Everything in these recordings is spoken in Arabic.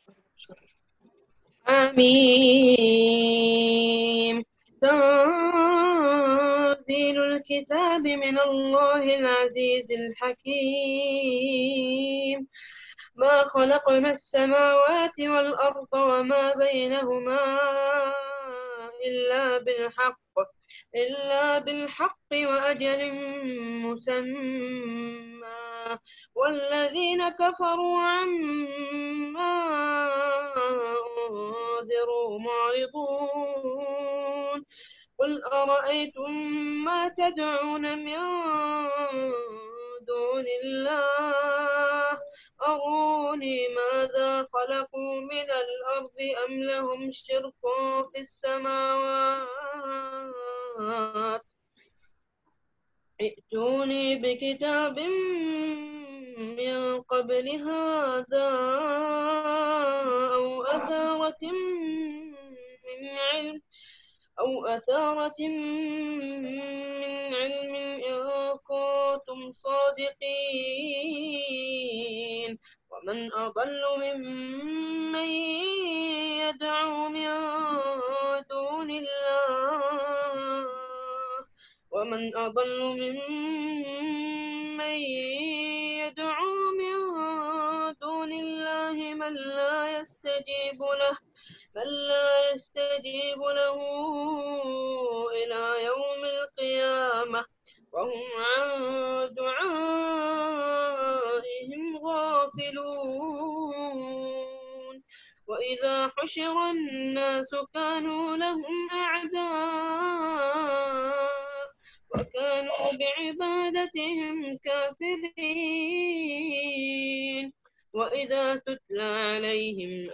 حميم. تنزيل الكتاب من الله العزيز الحكيم. ما خلقنا السماوات والأرض وما بينهما إلا بالحق وأجل مسمى. والذين كفروا عما أنذروا معرضون. قل أرأيتم ما تدعون من دون الله أروني ماذا خلقوا من الأرض أم لهم شرك في السماوات. ائتوني بكتاب من قبل هذا أو أثارة من علم إن كنتم صادقين. ومن أضل ممن يدعو من دون الله ومن أضل ممن يدعو من دون الله من لا يستجيب له إلى يوم القيامة وهم عن دعائهم غافلون. وإذا حشر الناس كانوا لهم أعداء وكانوا بعبادتهم كافرين. وإذا تتلى عليهم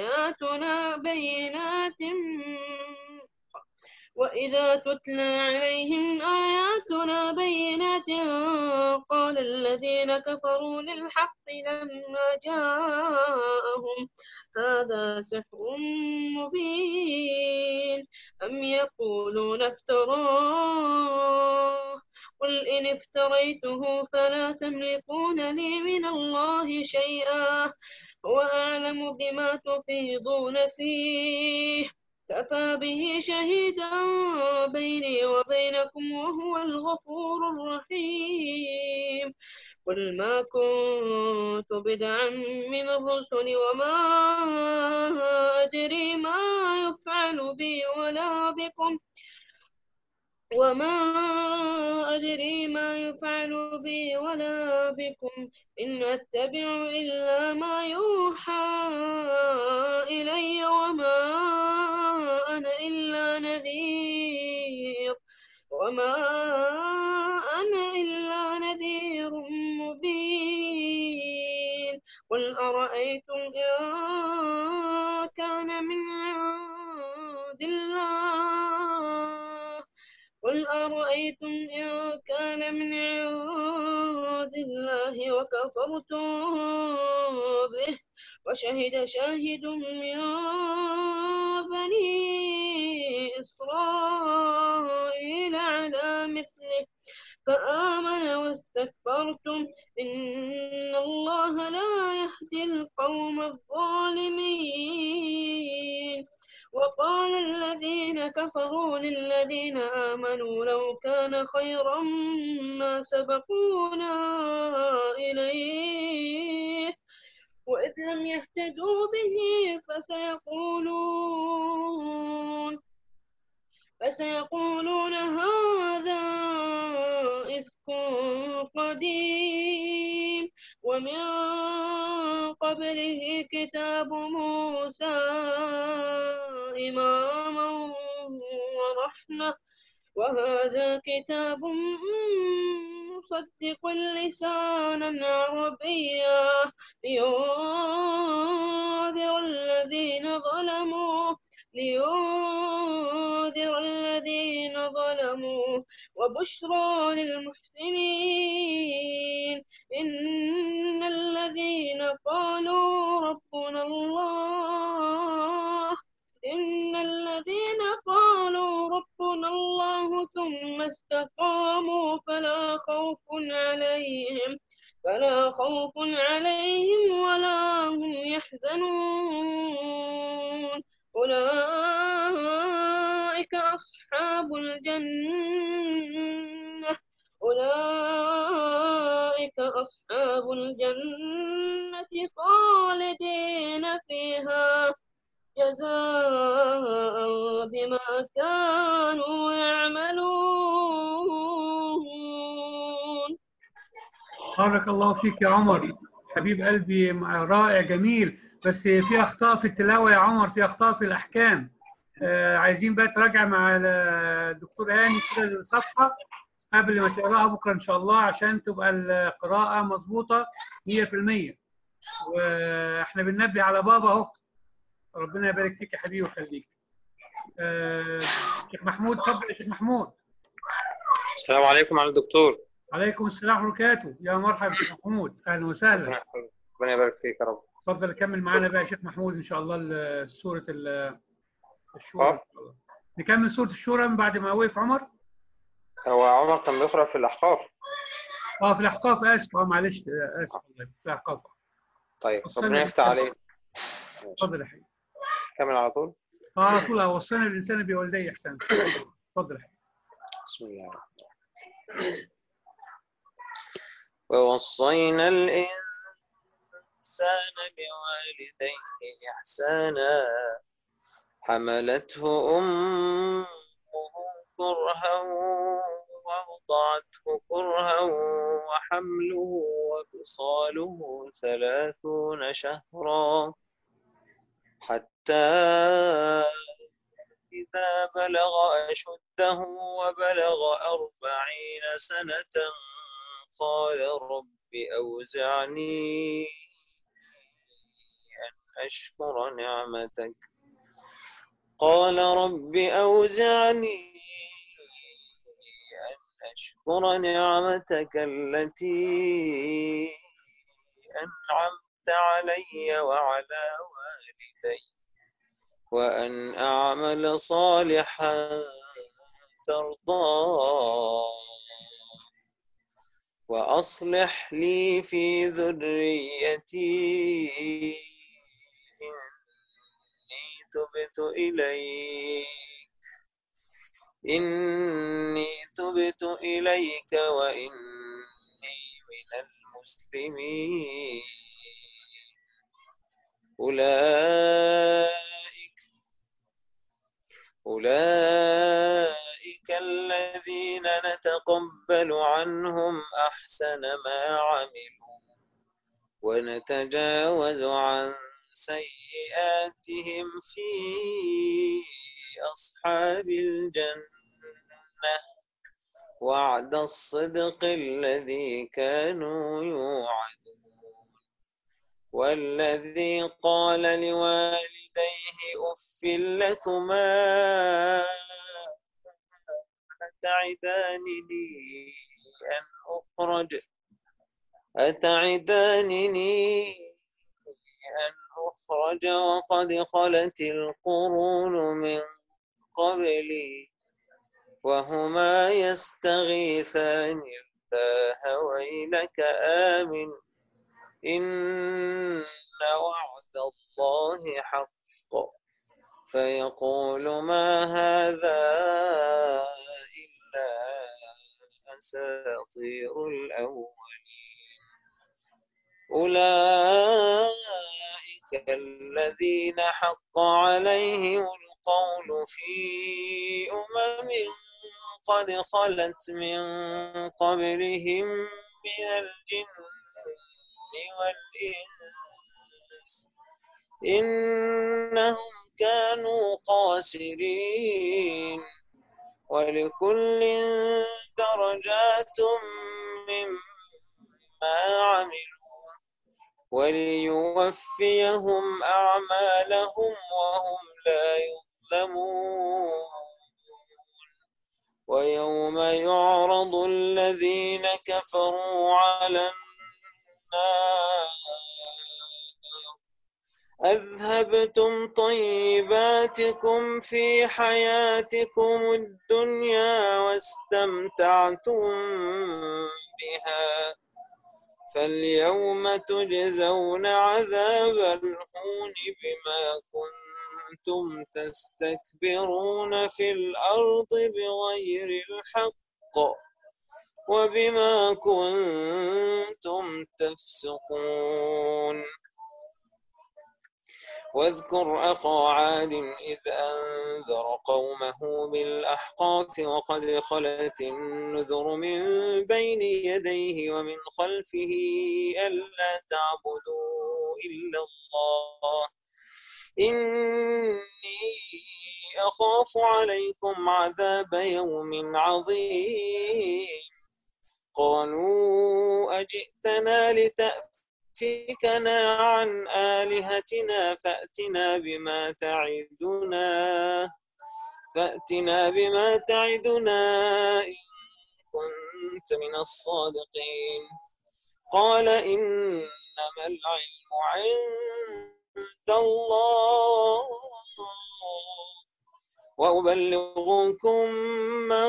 آياتنا بينات قال الذين كفروا للحق لما جاءهم هذا سحر مبين أم يقولون افتراه قل إن افتريته فلا تملكون لي من الله شيئا هو أعلم بما تفيضون فيه كفى به شهيدا بيني وبينكم وهو الغفور الرحيم. قل ما كنت بدعا من الرسل وما أدري ما يفعل بي ولا بكم إن أتبع إلا ما يوحى إلي وما أنا إلا نذير مبين. قل أرأيتم إن كان من عند الله قل أرأيتم إن كان من عند الله وكفرتم به وشهد شاهد من بني إسرائيل على مثله فآمن واستكبرتم إن الله لا يهدي القوم الظالمين. وقال الذين كفروا للذين آمنوا لو كان خيرا ما سبقونا إليه وإذ لم يهتدوا به فسيقولون هذا إفك قديم ومن قبله كتاب موسى إماما ورحمة وهذا كتاب مصدق لسانا عربيا لينذر الذين ظلموا وبشرى للمحسنين. إن الذين قالوا ربنا الله ثم استقاموا فلا خوف عليهم فلا خوف عليهم ولا هم يحزنون أولئك أصحاب الجنة أولئك أصحاب الجنة خالدين فيها جزاء بما كانوا يعملون. بارك الله فيك يا عمر، حبيب قلبي، رائع جميل. بس في أخطاء في التلاوة يا عمر، في أخطاء في الأحكام. عايزين بقى تراجع مع الدكتور هاني كده الصفحة قبل ما تقراها بكرة إن شاء الله، عشان تبقى القراءة مظبوطة 100%. وإحنا بننبه على بابا أهو. ربنا يبارك فيك يا حبيبي ويخليك. شيخ محمود، اتفضل يا شيخ محمود. السلام عليكم على الدكتور. عليكم السلام ورحمة الله وبركاته. يا مرحبا شيخ محمود، أهلا وسهلا. ربنا يبارك فيك يا رب. اتفضل كمل معانا بقى يا شيخ محمود إن شاء الله سورة الشورى إن شاء الله. نكمل سورة الشورى من بعد ما وقف عمر. هو عمر كان بيقرأ في الأحقاف. في الأحقاف، آسف، معلش، آسف والله، في الأحقاف. طيب ربنا يفتح عليك. اتفضل يا حبيبي. كمل على طول. على طول. وصينا الإنسان بوالديه إحسانا. اتفضل يا حبيبي. بسم الله الرحمن الرحيم. ووصينا الإنسان بوالديه إحسانا حملته أمه كرها ووضعته كرها وحمله وفصاله 30 شهرا حتى إذا بلغ أشده وبلغ 40 سنة قال رب أوزعني أن أشكر نعمتك التي أنعمت علي وعلى والدي وأن أعمل صالحا ترضاه وأصلح لي في ذريتي إني تبت إليك وإني من المسلمين. أولئك الذين نتقبل عنهم أحسن ما عملوا ونتجاوز عن سيئاتهم في أصحاب الجنة وعد الصدق الذي كانوا يوعدون. والذي قال لوالديه أف لكما أتعدانني أن أخرج وقد خلت القرون من قبلي وهما يستغيثان الله ويلك آمن إن وعد الله حق فيقول ما هذا إلا أساطير الأولين. أولئك الذين حق عليهم القول في قد خلت من قبلهم من الجن والإنس إنهم كانوا خاسرين. ولكل درجات مما عملوا وليوفيهم أعمالهم وهم لا يظلمون. ويوم يعرض الذين كفروا على النار أذهبتم طيباتكم في حياتكم الدنيا واستمتعتم بها فاليوم تجزون عذاب الهون بما كنتم تستكبرون في الأرض بغير الحق وبما كنتم تفسقون. واذكر أخا عاد إذ أنذر قومه بالأحقاف وقد خلت النذر من بين يديه ومن خلفه ألا تعبدوا إلا الله إني أخاف عليكم عذاب يوم عظيم. قالوا أجئتنا لتأفكنا عن آلهتنا فأتنا بما تعدنا إن كنت من الصادقين. قال إنما العلم عند الله وأبلغكم ما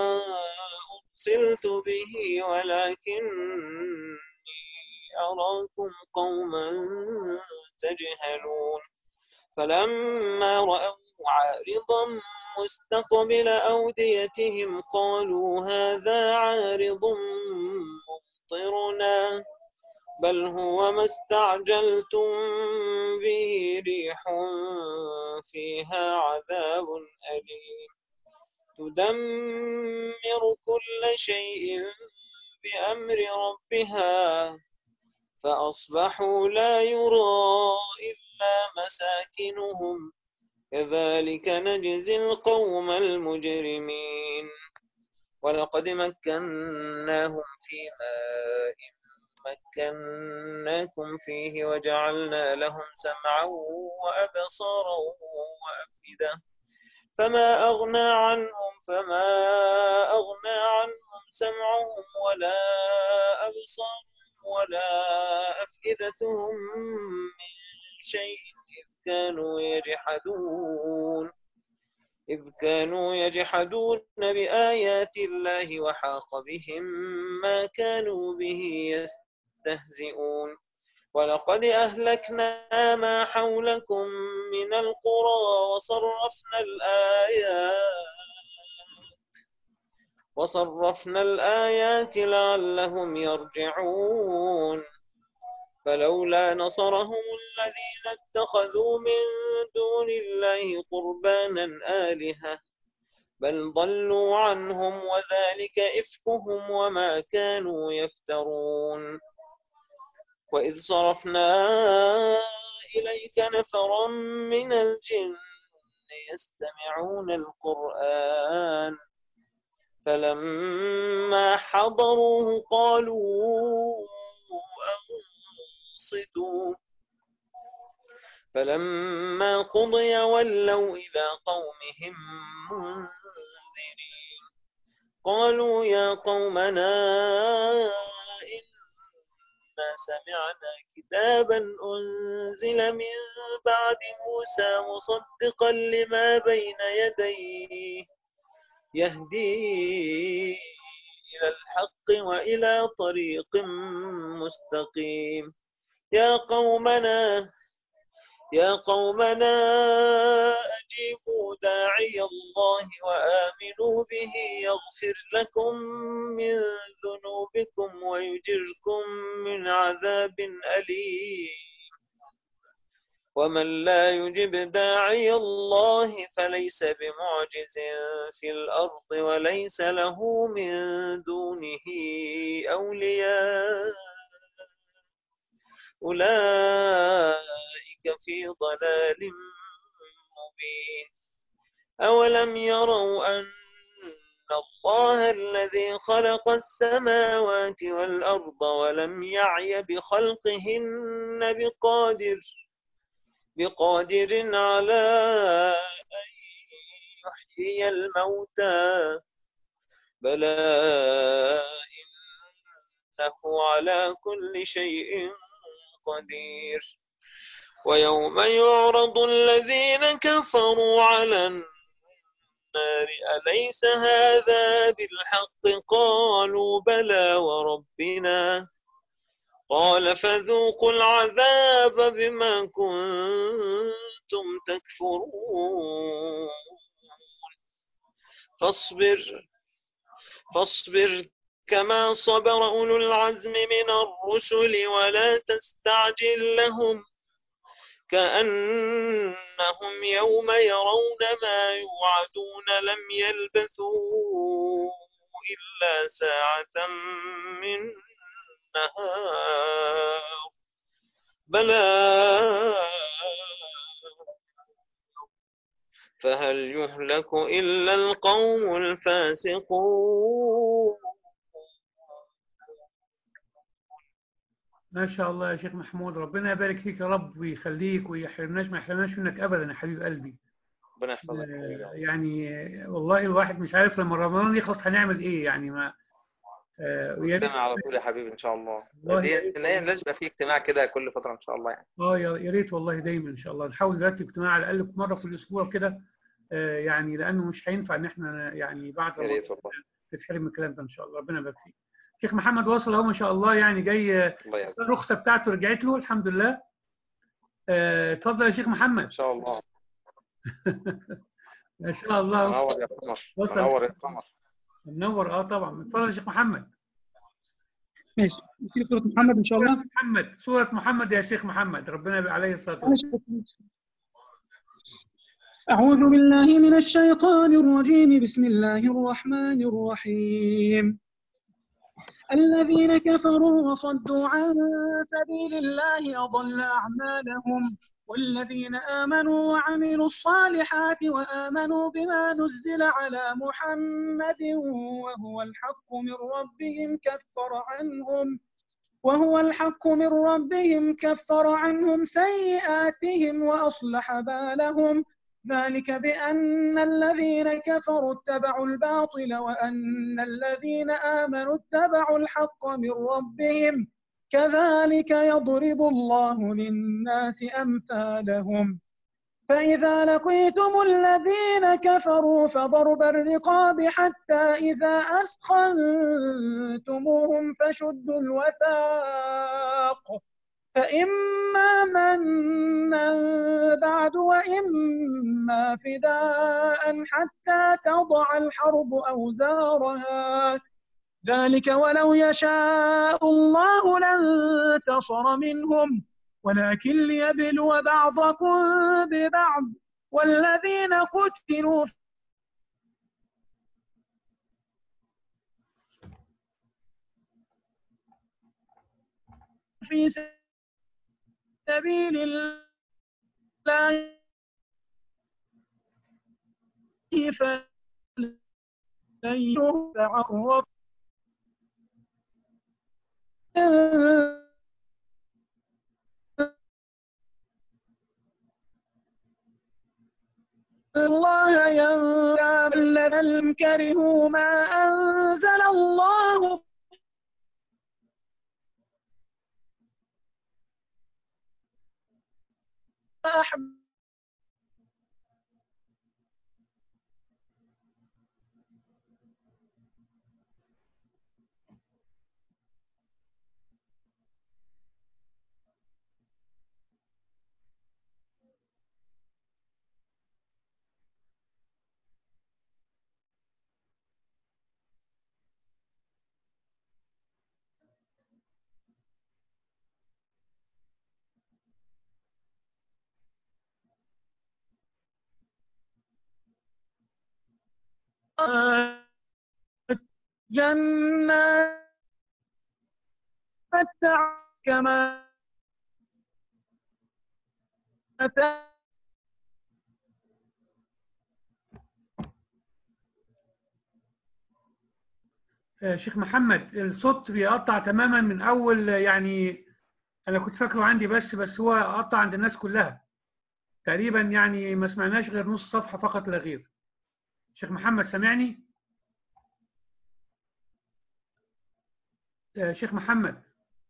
أرسلت به ولكني أراكم قوما تجهلون. فلما رأوا عارضا مستقبل أوديتهم قالوا هذا عارض ممطرنا بل هو ما استعجلتم به ريح فيها عذاب أليم تدمر كل شيء بأمر ربها فأصبحوا لا يرى إلا مساكنهم كذلك نجزي القوم المجرمين. ولقد مكناهم في ماء مكناكم فيه وجعلنا لهم سمعا وأبصارا وأفئدة فما أغنى عنهم سمعهم ولا أبصارهم ولا أفئدتهم من شيء إذ كانوا يجحدون بآيات الله وحاق بهم ما كانوا به يستهزئون. ولقد أهلكنا ما حولكم من القرى وصرفنا الآيات لعلهم يرجعون. فلولا نصرهم الذين اتخذوا من دون الله قربانا آلهة بل ضلوا عنهم وذلك إفكهم وما كانوا يفترون. وإذ صرفنا إليك نفرا من الجن يستمعون القرآن فلما حضروه قالوا أنصتوا فلما قضي ولوا إلى قومهم منذرين. قالوا يا قومنا إنا سمعنا كتابا أنزل من بعد موسى مصدقا لما بين يديه يهدي إلى الحق وإلى طريق مستقيم. يا قومنا أجيبوا داعي الله وآمنوا به يغفر لكم من ذنوبكم ويجركم من عذاب أليم. ومن لا يجب داعي الله فليس بمعجز في الأرض وليس له من دونه أولياء أولئك في ضلال مبين. أولم يروا أن الله الذي خلق السماوات والأرض ولم يعي بخلقهن بقادر على أن يحيي الموتى بلى إنه على كل شيء قدير. ويوم يعرض الذين كفروا على النار أليس هذا بالحق قالوا بلى وربنا قال فذوقوا العذاب بما كنتم تكفرون فاصبر كما صبر أولو العزم من الرسل ولا تستعجل لهم كأنهم يوم يرون ما يوعدون لم يلبثوا إلا ساعة من نهار بلاغ فهل يهلك إلا القوم الفاسقون. ما شاء الله يا شيخ محمود، ربنا يبارك فيك يا رب ويخليك ويحرمناش، ما يحرمناش منك ابدا يا حبيب قلبي. ربنا يحفظك حبيبي. يعني والله الواحد مش عارف لما رمضان يخلص هنعمل ايه يعني. ما ويا ريت قدامنا على طول يا حبيبي ان شاء الله. والله، يا دي ريت والله. لازم يبقى في اجتماع كده كل فتره ان شاء الله يعني. يا ريت والله دايما ان شاء الله نحاول نرتب اجتماع على الاقل مره في الاسبوع كده. يعني لانه مش هينفع ان احنا يعني بعد يا رمضان ريت والله. نتحرم من الكلام ده ان شاء الله. ربنا يبارك فيك. شيخ محمد وصل اهو ما شاء الله، يعني جاي الله يعزك الرخصه بتاعته رجعت له الحمد لله. اتفضل يا شيخ ان محمد. شاء الله. ما شاء الله منور يا قمر، وصل. منور يا قمر. منور طبعا. اتفضل يا شيخ محمد. ماشي، نبتدي سورة محمد إن شاء سورة الله. محمد، سورة محمد يا شيخ محمد، ربنا يبقى عليه الصلاة والسلام. ماشي. أعوذ بالله من الشيطان الرجيم. بسم الله الرحمن الرحيم. الذين كفروا وصدوا عن سبيل الله أضل أعمالهم، والذين آمنوا وعملوا الصالحات وآمنوا بما نزل على محمد وهو الحق من ربهم كفر عنهم سيئاتهم وأصلح بالهم. ذلك بأن الذين كفروا اتبعوا الباطل وأن الذين آمنوا اتبعوا الحق من ربهم. كذلك يضرب الله للناس أمثالهم. فإذا لقيتم الذين كفروا فضرب الرقاب حتى إذا أثخنتموهم فشدوا الوثاق، فإما منا بعد وإما فداء حتى تضع الحرب أوزارها. ذلك ولو يشاء الله لانتصر منهم ولكن ليبلو بعضكم ببعض. والذين قتلوا في سبيل الله فلن يتعرف الله ينكر الذين كرهوا ما أنزل الله فأحب جنات كما أتى شيخ محمد الصوت بيقطع تماما من أول، يعني أنا كنت فاكره عندي بس هو قطع عند الناس كلها تقريبا، يعني ما سمعناش غير نص صفحة فقط لا غير. شيخ محمد سامعني؟ شيخ محمد.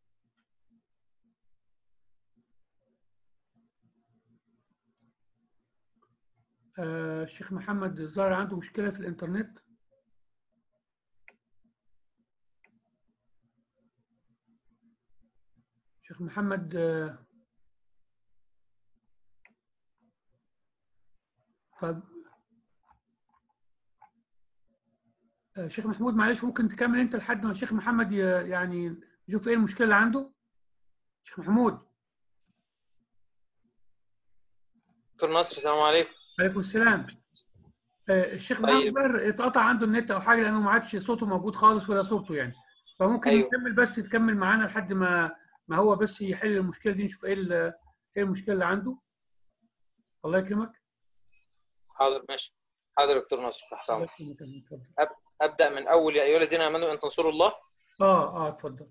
الشيخ محمد الظاهر عنده مشكلة في الإنترنت. شيخ محمد طب شيخ محمود معلش ممكن تكمل انت لحد ما الشيخ محمد يعني يشوف ايه المشكله اللي عنده. شيخ محمود. دكتور نصر السلام عليكم. عليكم السلام. الشيخ محمد طيب بقى اتقطع عنده النت او حاجه لانه ما عادش صوته موجود خالص ولا صورته يعني، فممكن ايوه نكمل بس تكمل معانا لحد ما هو بس يحل المشكله دي، نشوف ايه ايه المشكله اللي عنده. الله يكرمك. حاضر ماشي. حاضر دكتور نصر تحت الله امرك. يكرمك اتفضل. ابدا من اول يا ايها الذين امنوا ان تنصروا الله. اتفضل.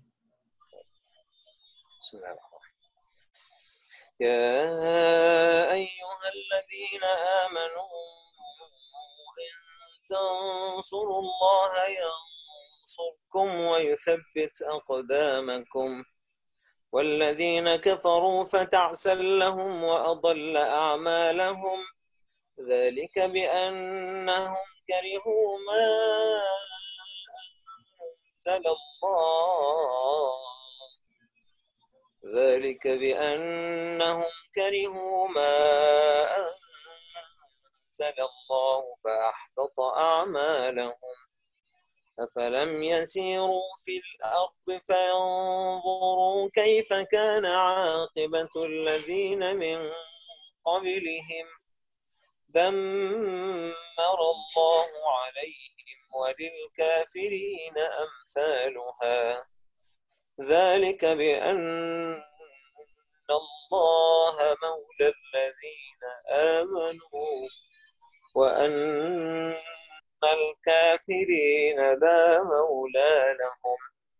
بسم الله الرحمن الرحيم. يا ايها الذين امنوا ان تنصروا الله ينصركم ويثبت اقدامكم والذين كفروا فتعسا لهم وأضل أعمالهم ذلك بأنهم كرهوا ما أنزل الله ذلك بأنهم كرهوا ما أنزل الله فأحبط أعمالهم أفلم يسيروا في الأرض فينظروا كيف كان عاقبة الذين من قبلهم دمر الله عليهم وللكافرين أمثالها ذلك بأن الله مولى الذين آمنوا وأن الكافرين لا مولى لهم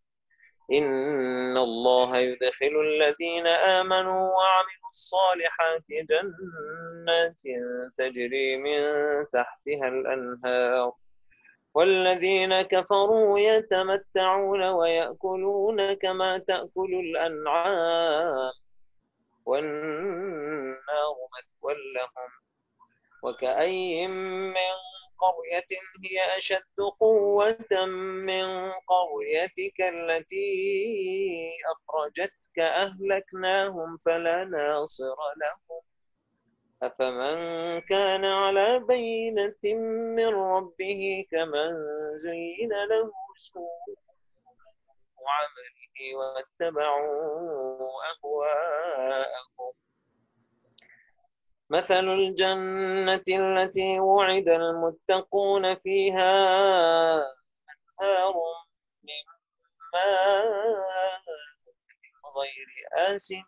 إن الله يدخل الذين آمنوا وعملوا الصالحات جنات تجري من تحتها الأنهار والذين كفروا يتمتعون ويأكلون كما تأكل الأنعام والنار مثوى لهم وكأي من قرية هي أشد قوة من قريتك التي أخرجتك أهلكناهم فلا ناصر لهم أفمن كان على بينة من ربه كمن زين له سوء عمله واتبعوا أهواءهم مثل الجنة التي وعد المتقون فيها أنهار من ماء غير آسن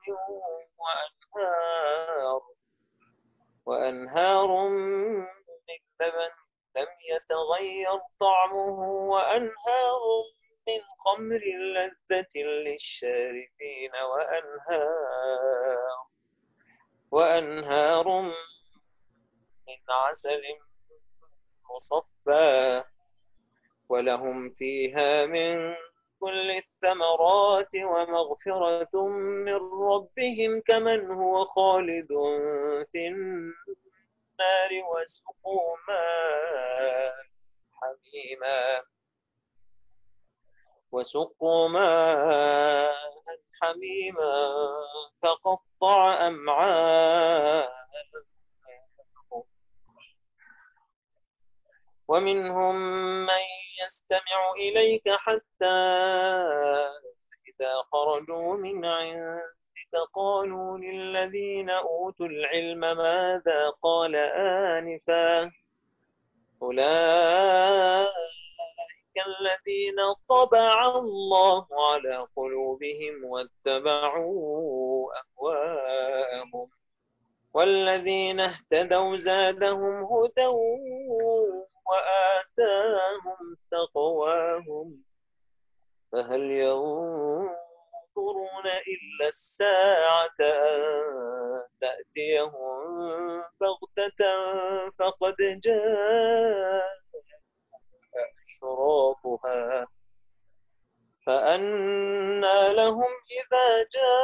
وأنهار من لبن لم يتغير طعمه وأنهار من خمر لذة للشاربين وأنهار من عسل مصفى ولهم فيها من كل الثمرات ومغفرة من ربهم كمن هو خالد في النار وسقوا ماء حميما فقطع أمعاءهم ومنهم من يستمع إليك حتى إذا خرجوا من عندك قالوا للذين أوتوا العلم ماذا قال آنفا أولئك الذين طبع الله على قلوبهم واتبعوا أهواءهم والذين اهتدوا زادهم هدى وآتاهم تقواهم فهل ينظرون إلا الساعة أن تأتيهم بغتة فقد جاء أشراطها فأنى لهم إذا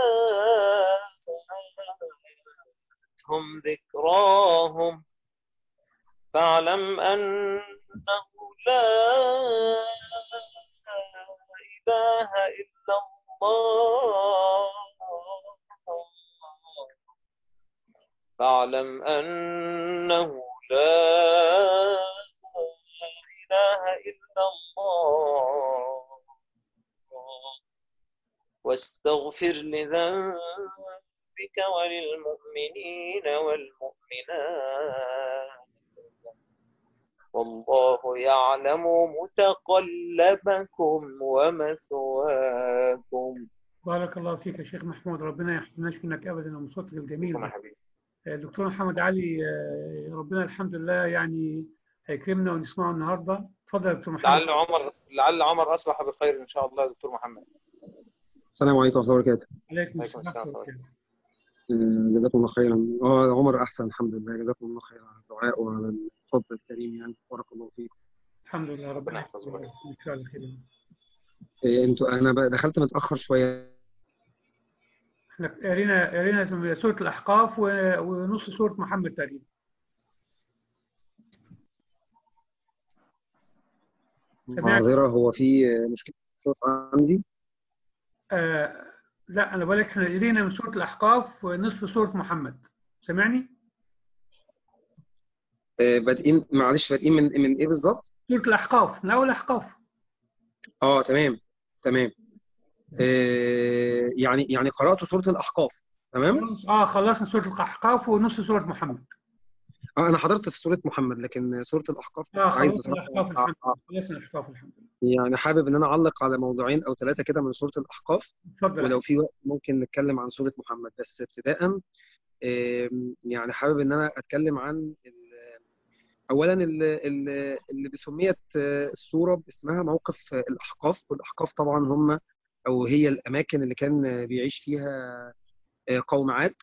جاءتهم ذكراهم فاعلم أنه لا إله إلا الله فاعلم أنه لا إله إلا الله واستغفر لذنبك وللمؤمنين والمؤمنات والله يعلم متقلبكم ومثواكم. بارك الله فيك يا شيخ محمود، ربنا يحرمناش منك ابدا ومن صوتك الجميل شكرا ده. حبيبي. الدكتور محمد علي، ربنا الحمد لله يعني هيكرمنا ونسمعه النهارده. اتفضل يا دكتور محمد. لعل عمر أصبح بخير إن شاء الله يا دكتور محمد. السلام عليكم ورحمة الله وبركاته. عليكم عليكم السلام السلام. ورحمة الله. جزاكم الله خيرا. عمر أحسن الحمد لله، جزاكم الله خيرا على الدعاء وعلى الفضل الكريم، يعني بارك الله فيكم. الحمد لله، ربنا يحفظك. ان شاء الله خير. أنا دخلت متأخر شوية. احنا قرينا سورة الأحقاف ونص سورة محمد تقريبا. معذرة، هو في مشكلة صوت عندي؟ لا، أنا بقولك احنا قرينا من سورة الأحقاف ونصف سورة محمد. سمعني؟ بادئين من إيه بالظبط؟ سورة الأحقاف، من أول الأحقاف. تمام. يعني قرأت سورة الأحقاف. تمام؟ خلصنا سورة الأحقاف ونص سورة محمد. أنا حضرت في سورة محمد، لكن سورة الأحقاف خلصنا الأحقاف الحمد لله. خلصنا الأحقاف الحمد لله. يعني حابب إن أنا أعلق على موضوعين أو ثلاثة كده من سورة الأحقاف. اتفضل. ولو في وقت ممكن نتكلم عن سورة محمد، بس ابتداء يعني حابب إن أنا أتكلم عن أولا اللي بسميت السورة باسمها موقف الأحقاف. والأحقاف طبعا هم أو هي الأماكن اللي كان بيعيش فيها قوم عاد،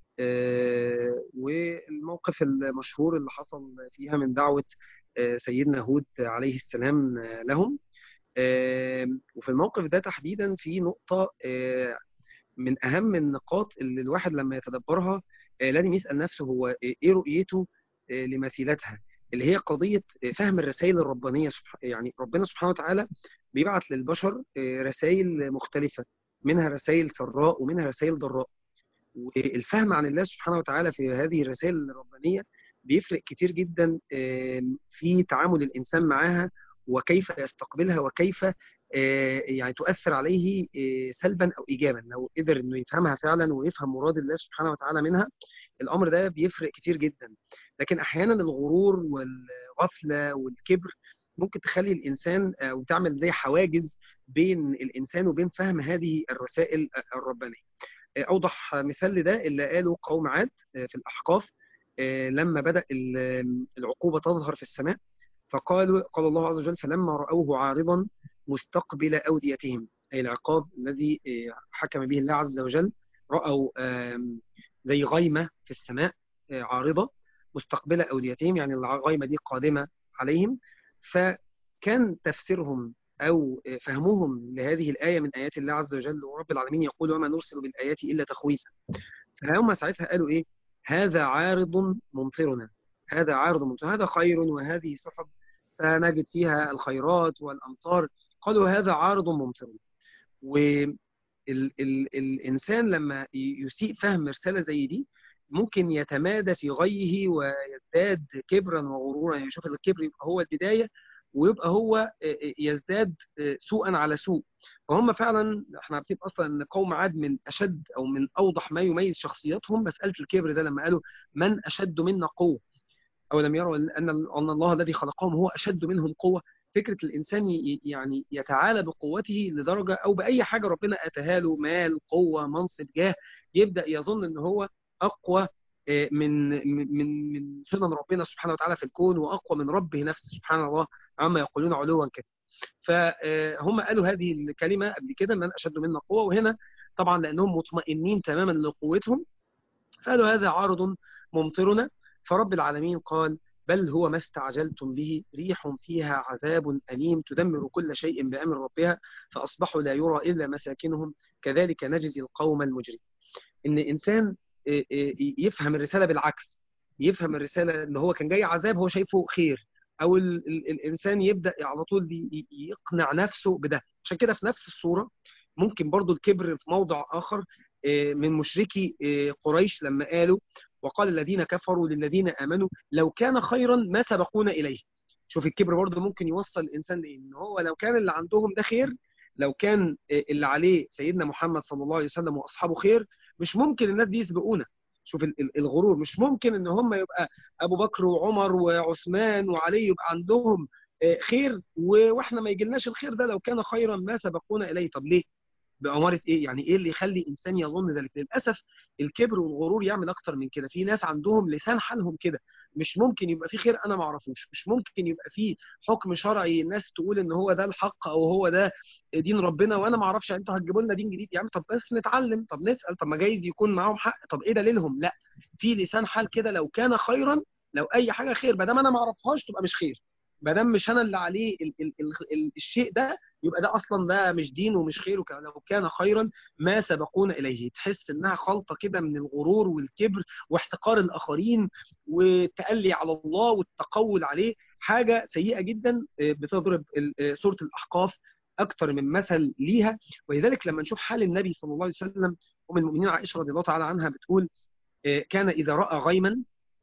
والموقف المشهور اللي حصل فيها من دعوة سيدنا هود عليه السلام لهم. وفي الموقف ده تحديدا في نقطة من أهم النقاط اللي الواحد لما يتدبرها لازم يسأل نفسه هو إيه رؤيته لمثيلتها، اللي هي قضية فهم الرسائل الربانية. يعني ربنا سبحانه وتعالى بيبعت للبشر رسائل مختلفة، منها رسائل سراء ومنها رسائل ضراء. والفهم عن الله سبحانه وتعالى في هذه الرسائل الربانية بيفرق كتير جدا في تعامل الإنسان معها وكيف يستقبلها وكيف يعني تؤثر عليه سلبا أو إيجابا. لو قدر إنه يفهمها فعلا ويفهم مراد الله سبحانه وتعالى منها، الأمر ده بيفرق كتير جدا. لكن أحيانا الغرور والغفلة والكبر ممكن تخلي الإنسان وتعمل زي حواجز بين الإنسان وبين فهم هذه الرسائل الربانية. أوضح مثال لده اللي قاله قوم عاد في الأحقاف لما بدأ العقوبة تظهر في السماء. قال الله عز وجل: فلما رأوه عارضا مستقبل أوديتهم، أي العقاب الذي حكم به الله عز وجل. رأوا زي غيمة في السماء عارضة مستقبلة أوديتهم، يعني الغيمة دي قادمة عليهم. فكان تفسيرهم أو فهمهم لهذه الآية من آيات الله عز وجل، ورب العالمين يقول: وما نرسل بالآيات إلا تخويفا. فهم ساعتها قالوا إيه؟ هذا عارض ممطرنا، هذا عارض ممطرنا، هذا خير وهذه سحب فنجد فيها الخيرات والأمطار. قالوا هذا عارض ممطرنا. والإنسان لما يسيء فهم رسالة زي دي ممكن يتمادى في غيه ويزداد كبرا وغرورا. يعني يشوف الكبر يبقى هو البداية، ويبقى هو يزداد سوءا على سوء. فهم فعلا احنا عارفين اصلا ان قوم عاد من اشد او من اوضح ما يميز شخصياتهم مساله الكبر ده، لما قالوا: من اشد منا قوه، او لم يروا ان الله الذي خلقهم هو اشد منهم قوه. فكره الانسان يعني يتعالى بقوته لدرجه او باي حاجه ربنا اتاها له، مال، قوه، منصب، جاه، يبدا يظن ان هو اقوى من سنن ربنا سبحانه وتعالى في الكون، واقوى من ربه نفسه سبحان الله عما يقولون علوا كثيرا. فهم قالوا هذه الكلمه قبل كده: من اشد منا قوه. وهنا طبعا لانهم مطمئنين تماما لقوتهم فقالوا هذا عارض ممطرنا. فرب العالمين قال: بل هو ما استعجلتم به، ريح فيها عذاب أليم تدمر كل شيء بأمر ربها فأصبحوا لا يرى إلا مساكنهم كذلك نجزي القوم المجرمين. إن إنسان يفهم الرسالة بالعكس، يفهم الرسالة إن هو كان جاي عذاب هو شايفه خير، أو الإنسان يبدأ على طول يقنع نفسه بده. عشان كده في نفس الصورة ممكن برضو الكبر في موضع آخر من مشركي قريش لما قالوا: وقال الذين كفروا للذين آمنوا لو كان خيرا ما سبقونا إليه. شوف الكبر برضه ممكن يوصل الإنسان لإيه؟ إن هو لو كان اللي عندهم ده خير، لو كان اللي عليه سيدنا محمد صلى الله عليه وسلم وأصحابه خير، مش ممكن الناس دي يسبقونا. شوف الغرور، مش ممكن ان هم يبقى ابو بكر وعمر وعثمان وعلي يبقى عندهم خير واحنا ما يجيلناش الخير ده. لو كان خيرا ما سبقونا اليه. طب ليه؟ بأمارة ايه؟ يعني ايه اللي يخلي انسان يظن ذلك؟ للاسف الكبر والغرور يعمل اكتر من كده. في ناس عندهم لسان حالهم كده، مش ممكن يبقى في خير انا ما اعرفوش، مش ممكن يبقى في حكم شرعي الناس تقول ان هو ده الحق او هو ده دين ربنا وانا ما اعرفش. انتوا هتجيبوا لنا دين جديد يا عم؟ طب بس نتعلم، طب نسال، طب ما جايز يكون معاهم حق، طب ايه دليلهم؟ لا، في لسان حال كده لو كان خيرا، لو اي حاجه خير ما دام انا ما اعرفهاش تبقى مش خير، ما دام مش انا اللي عليه الشيء ده يبقى ده اصلا ده مش دين ومش خير. لو كان خيرا ما سبقونا اليه. تحس انها خلطه كده من الغرور والكبر واحتقار الاخرين والتألي على الله والتقول عليه، حاجه سيئه جدا بتضرب سوره الاحقاف اكثر من مثل ليها. ولذلك لما نشوف حال النبي صلى الله عليه وسلم، ام المؤمنين عائشه رضي الله تعالى عنها بتقول كان اذا راى غيما،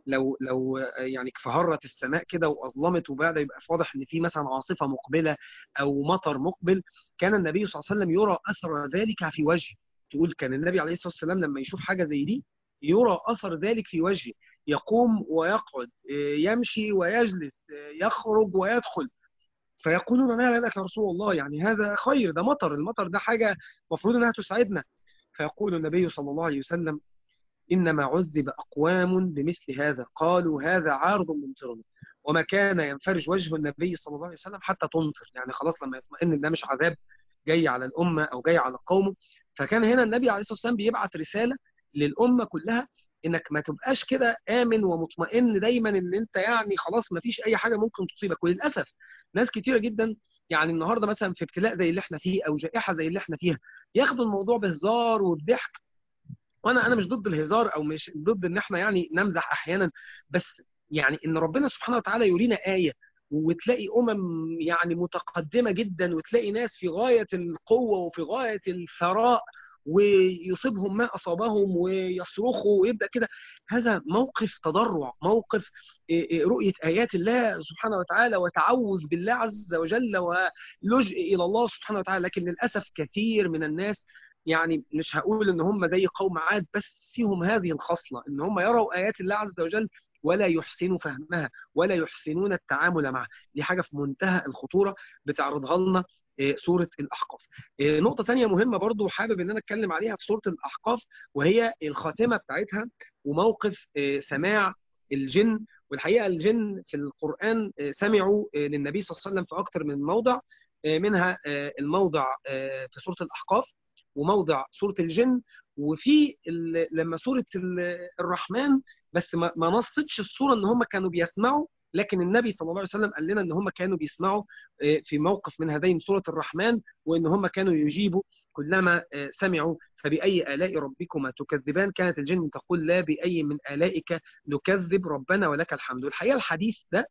لو يعني فهرت السماء كده واظلمت وبدا يبقى واضح ان في مثلا عاصفه مقبله او مطر مقبل، كان النبي صلى الله عليه وسلم يرى اثر ذلك في وجهه. تقول كان النبي عليه الصلاه والسلام لما يشوف حاجه زي دي يرى اثر ذلك في وجهه، يقوم ويقعد، يمشي ويجلس، يخرج ويدخل، فيقولون ما لك يا رسول الله، يعني هذا خير، ده مطر، المطر ده حاجه المفروض انها تسعدنا. فيقول النبي صلى الله عليه وسلم إنما عذب أقوام بمثل هذا، قالوا هذا عارض ممطرنا، وما كان ينفرج وجه النبي صلى الله عليه وسلم حتى تمطر. يعني خلاص لما يطمئن إن ده مش عذاب جاي على الأمة أو جاي على قومه. فكان هنا النبي عليه الصلاة والسلام بيبعت رسالة للأمة كلها إنك ما تبقاش كده آمن ومطمئن دايما إن أنت يعني خلاص ما فيش أي حاجة ممكن تصيبك. وللأسف ناس كتيرة جدا يعني النهاردة مثلا في ابتلاء زي اللي احنا فيه أو جائحة زي اللي احنا فيها ياخدوا الموضوع بهزار وبضحك. وانا مش ضد الهزار او مش ضد ان احنا يعني نمزح احيانا، بس يعني ان ربنا سبحانه وتعالى يرينا آية وتلاقي يعني متقدمة جدا وتلاقي ناس في غاية القوة وفي غاية الثراء ويصيبهم ما أصابهم ويصرخوا ويبدأ كده. هذا موقف تضرع، موقف رؤية آيات الله سبحانه وتعالى وتعوذ بالله عز وجل ولجئ إلى الله سبحانه وتعالى. لكن للأسف كثير من الناس يعني مش هقول ان هم زي قوم عاد، بس فيهم هذه الخصلة ان هم يروا آيات الله عز وجل ولا يحسنوا فهمها ولا يحسنون التعامل معها. دي حاجة في منتهى الخطورة بتعرضها لنا سورة الأحقاف. نقطة تانية مهمة برضو حابب ان انا اتكلم عليها في سورة الأحقاف، وهي الخاتمة بتاعتها وموقف سماع الجن. والحقيقة الجن في القرآن سمعوا للنبي صلى الله عليه وسلم في أكثر من موضع، منها الموضع في سورة الأحقاف وموضع سورة الجن. وفي لما سورة الرحمن بس ما نصتش الصورة ان هم كانوا بيسمعوا، لكن النبي صلى الله عليه وسلم قال لنا ان هم كانوا بيسمعوا في موقف من هذين سورة الرحمن، وان هم كانوا يجيبوا كلما سمعوا فبأي آلاء ربكما تكذبان. كانت الجن تقول لا بأي من آلائك نكذب ربنا ولك الحمد. الحقيقة الحديث ده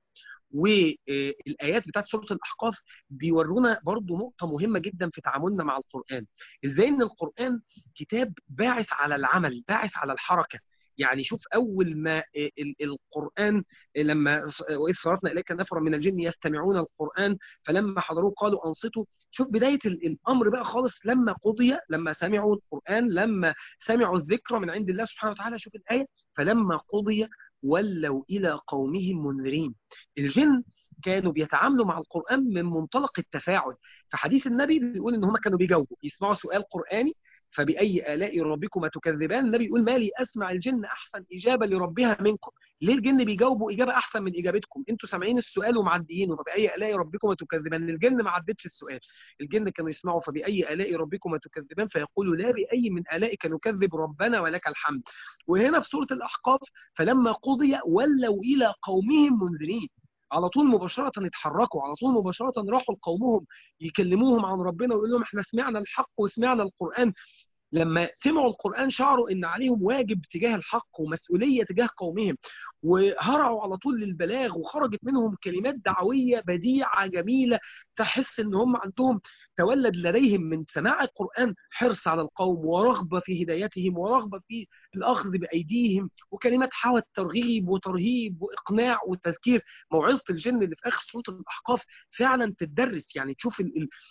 والآيات بتاعت سورة الأحقاف بيورونا برضو نقطة مهمة جدا في تعاملنا مع القرآن. إزاي إن القرآن كتاب باعث على العمل، باعث على الحركة. يعني شوف أول ما القرآن لما وإذ صرفنا إليك نفرا من الجن يستمعون القرآن فلما حضروه قالوا أنصتوا. شوف بداية الأمر بقى خالص لما قضي، لما سمعوا القرآن، لما سمعوا الذكر من عند الله سبحانه وتعالى. شوف الآية فلما قضي ولوا إلى قومهم منذرين. الجن كانوا بيتعاملوا مع القرآن من منطلق التفاعل. فحديث النبي بيقول إن هم كانوا بيجاوبوا، يسمعوا سؤال قرآني فبأي آلاء ربكما تكذبان. النبي يقول ما لي أسمع الجن أحسن إجابة لربها منكم. ليه الجن بيجاوبوا إجابة أحسن من إجابتكم؟ أنتوا سامعين السؤال ومعديينه فبأي آلاء ربكما تكذبان. الجن ما عدتش السؤال، الجن كانوا يسمعوا فبأي آلاء ربكما تكذبان فيقولوا لا بأي من آلائك نكذب ربنا ولك الحمد. وهنا في سورة الأحقاف فلما قضي ولوا إلى قومهم منذرين. على طول مباشرة يتحركوا، على طول مباشرة راحوا لقومهم يكلموهم عن ربنا ويقول لهم احنا سمعنا الحق وسمعنا القرآن. لما سمعوا القرآن شعروا إن عليهم واجب تجاه الحق ومسؤولية تجاه قومهم، وهرعوا على طول للبلاغ، وخرجت منهم كلمات دعوية بديعة جميلة تحس إن هم عندهم تولد لديهم من سماع القرآن حرص على القوم ورغبة في هدايتهم ورغبة في الأخذ بأيديهم، وكلمات حوت ترغيب وترهيب وإقناع وتذكير. موعظة الجن اللي في آخر سورة الأحقاف فعلا تدرس، يعني تشوف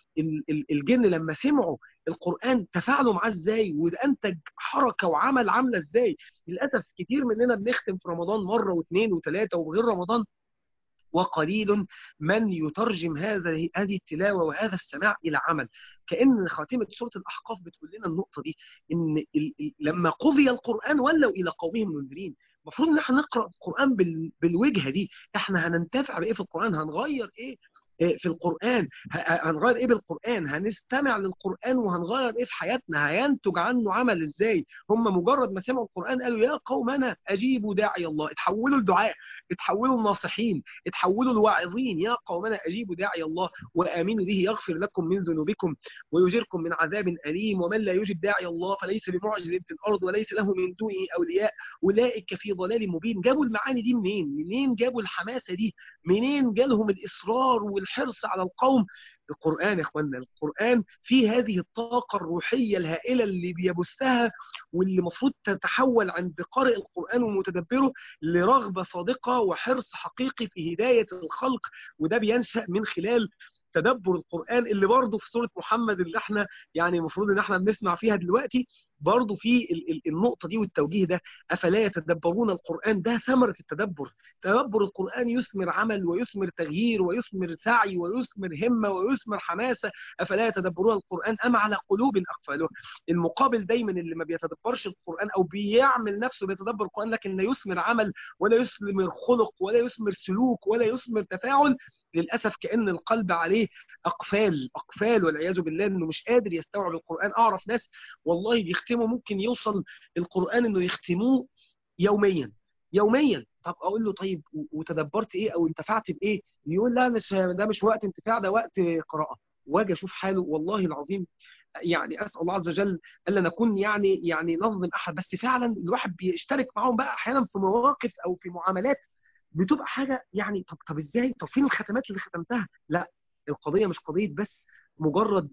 الجن لما سمعوا القرآن تفاعلوا معاه ازاي، وده انتج حركة وعمل عاملة ازاي. للأسف كتير مننا بنختم في رمضان مرة واثنين وثلاثة وغير رمضان، وقليل من يترجم هذه التلاوة وهذا السماع إلى عمل. كأن خاتمة سورة الأحقاف بتقول لنا النقطة دي، إن لما قضي القرآن ولوا إلى قومهم منذرين. المفروض إن احنا نقرأ القرآن بالوجهة دي. احنا هننتفع بإيه في القرآن؟ هنغير إيه في القرآن؟ هنغير ايه بالقرآن؟ هنستمع للقرآن وهنغير ايه في حياتنا؟ هينتج عنه عمل ازاي؟ هم مجرد ما سمعوا القرآن قالوا يا قومنا اجيبوا داعي الله، اتحولوا لدعاء، اتحولوا الناصحين، اتحولوا الواعظين. يا قومنا اجيبوا داعي الله وامنوا به يغفر لكم من ذنوبكم ويجركم من عذاب اليم، ومن لا يجب داعي الله فليس بمعجز في الارض وليس له من دونه اولياء اولئك في ضلال مبين. جابوا المعاني دي منين؟ منين جابوا الحماسه دي؟ منين جالهم الاصرار والحرص على القوم؟ القرآن يا اخوانا، القرآن فيه هذه الطاقة الروحية الهائلة اللي بيبثها، واللي المفروض تتحول عند قارئ القرآن ومتدبره لرغبة صادقة وحرص حقيقي في هداية الخلق. وده بينشأ من خلال تدبر القرآن، اللي برضه في سورة محمد اللي احنا يعني المفروض ان احنا بنسمع فيها دلوقتي برضه في النقطة دي والتوجيه ده. أفلا يتدبرون القرآن؟ ده ثمرة التدبر. تدبر القرآن يثمر عمل ويثمر تغيير ويثمر سعي ويثمر همة ويثمر حماسة. أفلا يتدبرون القرآن أم على قلوب أقفالها؟ المقابل دايما اللي ما بيتدبرش القرآن أو بيعمل نفسه بيتدبر القرآن لكن لا يثمر عمل ولا يثمر خلق ولا يثمر سلوك ولا يثمر تفاعل، للأسف كأن القلب عليه أقفال والعياذ بالله، إنه مش قادر يستوعب القرآن. أعرف ناس والله بيختموا، ممكن يوصل القرآن إنه يختموه يوميا. طب أقول له طيب وتدبرت إيه أو انتفعت بإيه؟ يقول لا ده مش وقت انتفاع، ده وقت قراءة. واجي أشوف حاله والله العظيم، يعني أسأل الله عز وجل ألا نكون يعني نظلم أحد، بس فعلا الواحد بيشترك معاهم بقى أحيانا في مواقف أو في معاملات بتبقى حاجه يعني طب ازاي؟ طب فين الختمات اللي ختمتها؟ لا، القضيه مش قضيه بس مجرد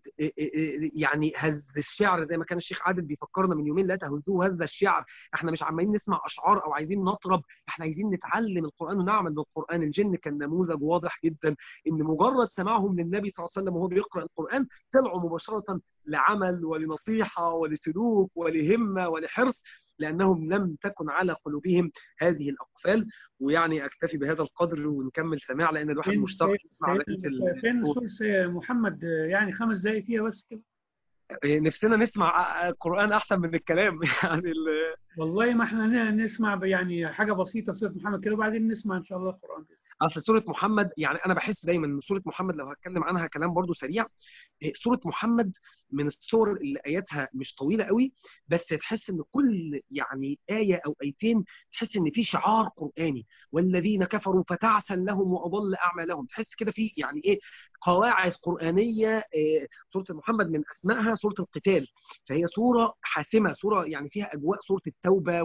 يعني هز الشعر زي ما كان الشيخ عادل بيفكرنا من يومين، لا تهزوه هز الشعر. احنا مش عمالين نسمع اشعار او عايزين نطرب، احنا عايزين نتعلم القران ونعمل بالقران. الجن كان نموذج واضح جدا ان مجرد سماعهم للنبي صلى الله عليه وسلم وهو بيقرا القران طلعوا مباشره لعمل ولنصيحه ولسلوك ولهمه ولحرص، لأنهم لم تكن على قلوبهم هذه الأقفال. ويعني أكتفي بهذا القدر ونكمل سماع لأن الواحد مشتاق يسمع بقية فين سورة محمد؟ يعني 5 دقايق فيها بس كده. نفسنا نسمع القرآن أحسن من الكلام يعني والله ما احنا نسمع يعني حاجة بسيطة في سورة محمد كده وبعدين نسمع إن شاء الله القرآن. اصل سوره محمد يعني انا بحس دايما ان سوره محمد لو هتكلم عنها كلام برضو سريع، سوره محمد من السور اللي اياتها مش طويله قوي، بس تحس ان كل يعني ايه او ايتين تحس ان في شعار قراني. والذين كفروا فتعسا لهم واضل اعمالهم. تحس كده في يعني ايه قواعد قرانيه. سوره محمد من اسمائها سوره القتال، فهي سوره حاسمه، سوره يعني فيها اجواء سوره التوبه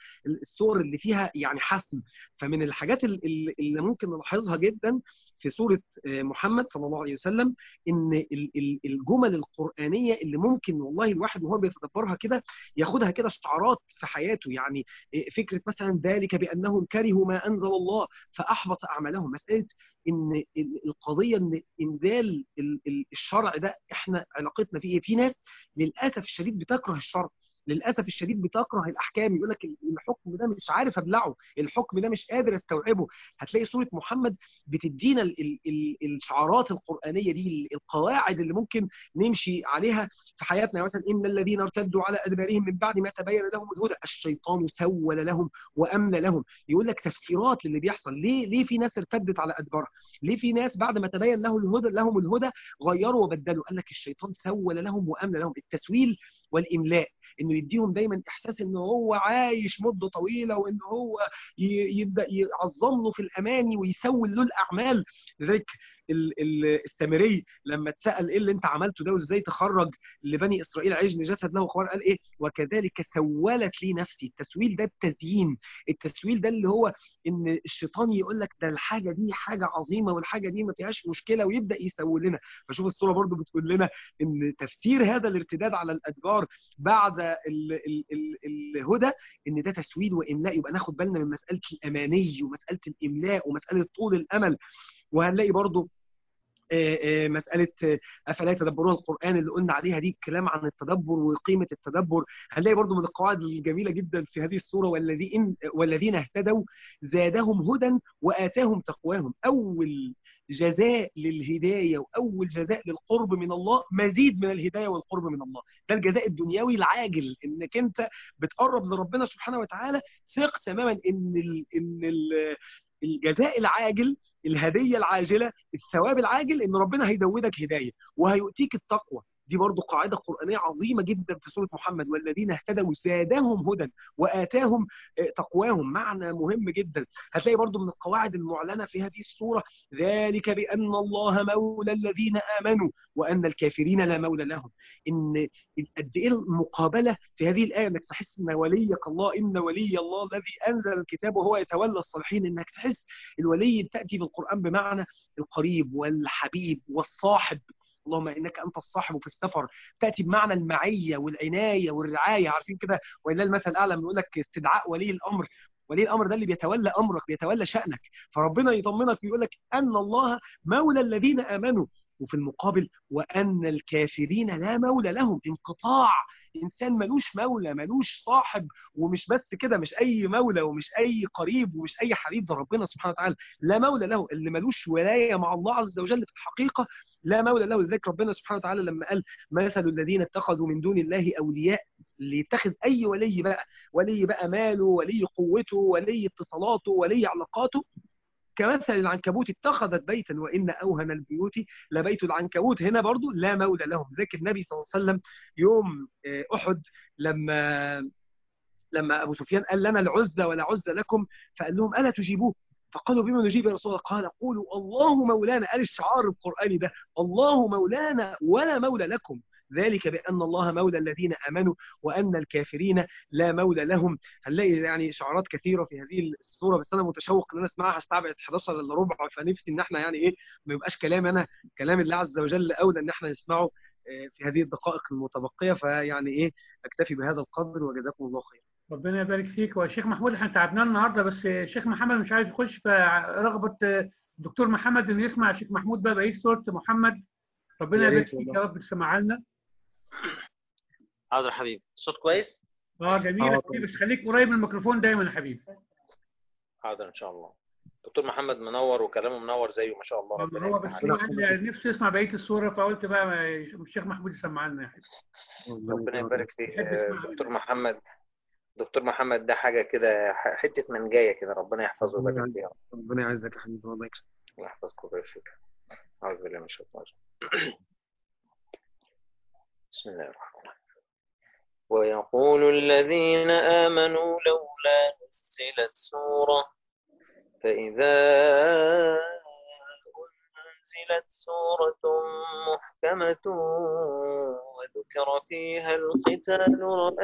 والسور اللي فيها يعني حسم. فمن الحاجات اللي ممكن نلاحظها جدا في سورة محمد صلى الله عليه وسلم ان الجمل القرآنية اللي ممكن والله الواحد وهو بيتدبرها كده ياخدها كده شعارات في حياته. يعني فكرة مثلا ذلك بأنهم كرهوا ما أنزل الله فأحبط أعمالهم. مسألة ان القضية ان انزال الشرع ده احنا علاقتنا فيه. في ناس للأسف الشديد بتكره الشرع، للاسف الشديد بتكره الاحكام، يقول لك الحكم ده مش عارف ابلعه، الحكم ده مش قادر استوعبه. هتلاقي سوره محمد بتدينا الشعارات القرانيه دي، القواعد اللي ممكن نمشي عليها في حياتنا. مثلا ان الذين ارتدوا على ادبارهم من بعد ما تبين لهم الهدى الشيطان سول لهم واملى لهم. يقول لك تفسيرات للي بيحصل. ليه في ناس ارتدت على ادبارها؟ ليه في ناس بعد ما تبين لهم الهدى غيروا وبدلوا؟ قال لك الشيطان سول لهم واملى لهم. التسويل والاملاء، انه يديهم دايما احساس ان هو عايش مده طويله، وان هو يبدا يعظم له في الاماني ويسول له الاعمال. لذلك السامري لما اتسال ايه اللي انت عملته ده وازاي تخرج لبني اسرائيل عجل جسد له خوار، قال ايه؟ وكذلك سولت لي نفسي. التسويل ده التزيين، التسويل ده اللي هو ان الشيطان يقول لك ده الحاجه دي حاجه عظيمه والحاجه دي ما فيهاش مشكله، ويبدا يسول لنا. فشوف الصوره برضو بتقول لنا ان تفسير هذا الارتداد على الادبار بعد الهدى ان ده تسويل واملاء. يبقى ناخد بالنا من مساله الاماني ومساله الاملاء ومساله طول الامل. وهنلاقي برضو مسألة أفلا يتدبرون القرآن اللي قلنا عليها دي، الكلام عن التدبر وقيمة التدبر. هنلاقي برضو من القواعد الجميلة جدا في هذه السورة والذين اهتدوا زادهم هدى وآتاهم تقواهم. أول جزاء للهداية وأول جزاء للقرب من الله مزيد من الهداية والقرب من الله. ده الجزاء الدنيوي العاجل، إنك أنت بتقرب لربنا سبحانه وتعالى. ثق تماما إن الجزاء العاجل، الهديه العاجله، الثواب العاجل، ان ربنا هيزودك هدايه وهيؤتيك التقوى. دي برضو قاعده قرانيه عظيمه جدا في سوره محمد، والذين اهتدوا زادهم هدى واتاهم تقواهم. معنى مهم جدا. هتلاقي برضو من القواعد المعلنه في هذه السوره ذلك بان الله مولى الذين امنوا وان الكافرين لا مولى لهم. ان قد ايه المقابله في هذه الايه، انك تحس ان وليك الله، ان ولي الله الذي انزل الكتاب وهو يتولى الصالحين. انك تحس الولي تأتي في القرآن بمعنى القريب والحبيب والصاحب. اللهم إنك أنت الصاحب في السفر. تأتي بمعنى المعية والعناية والرعاية. عارفين كده ولله المثل الأعلى بيقول لك استدعاء ولي الأمر. ولي الأمر ده اللي بيتولى أمرك، بيتولى شأنك. فربنا يطمنك ويقول لك أن الله مولى الذين آمنوا، وفي المقابل وأن الكافرين لا مولى لهم. انقطاع. إنسان ملوش مولى، ملوش صاحب. ومش بس كده، مش أي مولى ومش أي قريب ومش أي حبيب، ده ربنا سبحانه وتعالى لا مولى له. اللي ملوش ولاية مع الله عز وجل في الحقيقة لا مولى له. لذلك ربنا سبحانه وتعالى لما قال مثل الذين اتخذوا من دون الله أولياء، اللي يتخذ أي ولي بقى، ولي بقى ماله، ولي قوته، ولي اتصالاته، ولي علاقاته، كمثل العنكبوت اتخذت بيتا وإن أوهن البيوت لبيت العنكبوت. هنا برضو لا مولى لهم. ذلك النبي صلى الله عليه وسلم يوم أحد لما أبو سفيان قال لنا العزة ولا عزة لكم، فقال لهم ألا تجيبوه؟ فقالوا بما نجيب يا رسول الله؟ قال قولوا الله مولانا. قال الشعار القرآني ده الله مولانا ولا مولى لكم، ذلك بأن الله مولى الذين آمنوا وأن الكافرين لا مولى لهم. هنلاقي يعني شعارات كثيرة في هذه السورة، بس أنا متشوق إن أنا أسمعها الساعة 11 إلا ربع، فنفسي إن إحنا يعني إيه ما يبقاش كلام أنا، كلام الله عز وجل أولى إن إحنا نسمعه في هذه الدقائق المتبقية. فيعني إيه أكتفي بهذا القدر وجزاكم الله خير. ربنا يبارك فيك. والشيخ محمود احنا تعبناه النهارده، بس الشيخ محمد مش عايز يخش، فرغبة الدكتور محمد انه يسمع الشيخ محمود بقى بقية سورة محمد. ربنا يبارك فيك يا رب تسمعها لنا. حاضر حبيبي. الصوت كويس؟ جميل يا حبيبي، بس خليك قريب من الميكروفون دايما يا حبيبي. حاضر ان شاء الله. دكتور محمد منور وكلامه منور زيه ما شاء الله. ربنا هو بس هو قال نفسه يسمع بقية السورة، فقلت بقى الشيخ محمود يسمع لنا يا حبيبي. ربنا يبارك فيك دكتور محمد. دكتور محمد ده حاجة كده، حتة منجاية كده، ربنا يحفظه ويبارك فيها. ربنا يعزك يا حبيبي. الله يحفظك ويبارك فيك. أعوذ بالله من الشيطان الرجيم. بسم الله الرحمن الرحيم. ويقول الذين آمنوا لولا نزلت سورة، فإذا أنزلت سورة محكمة وذكر فيها القتال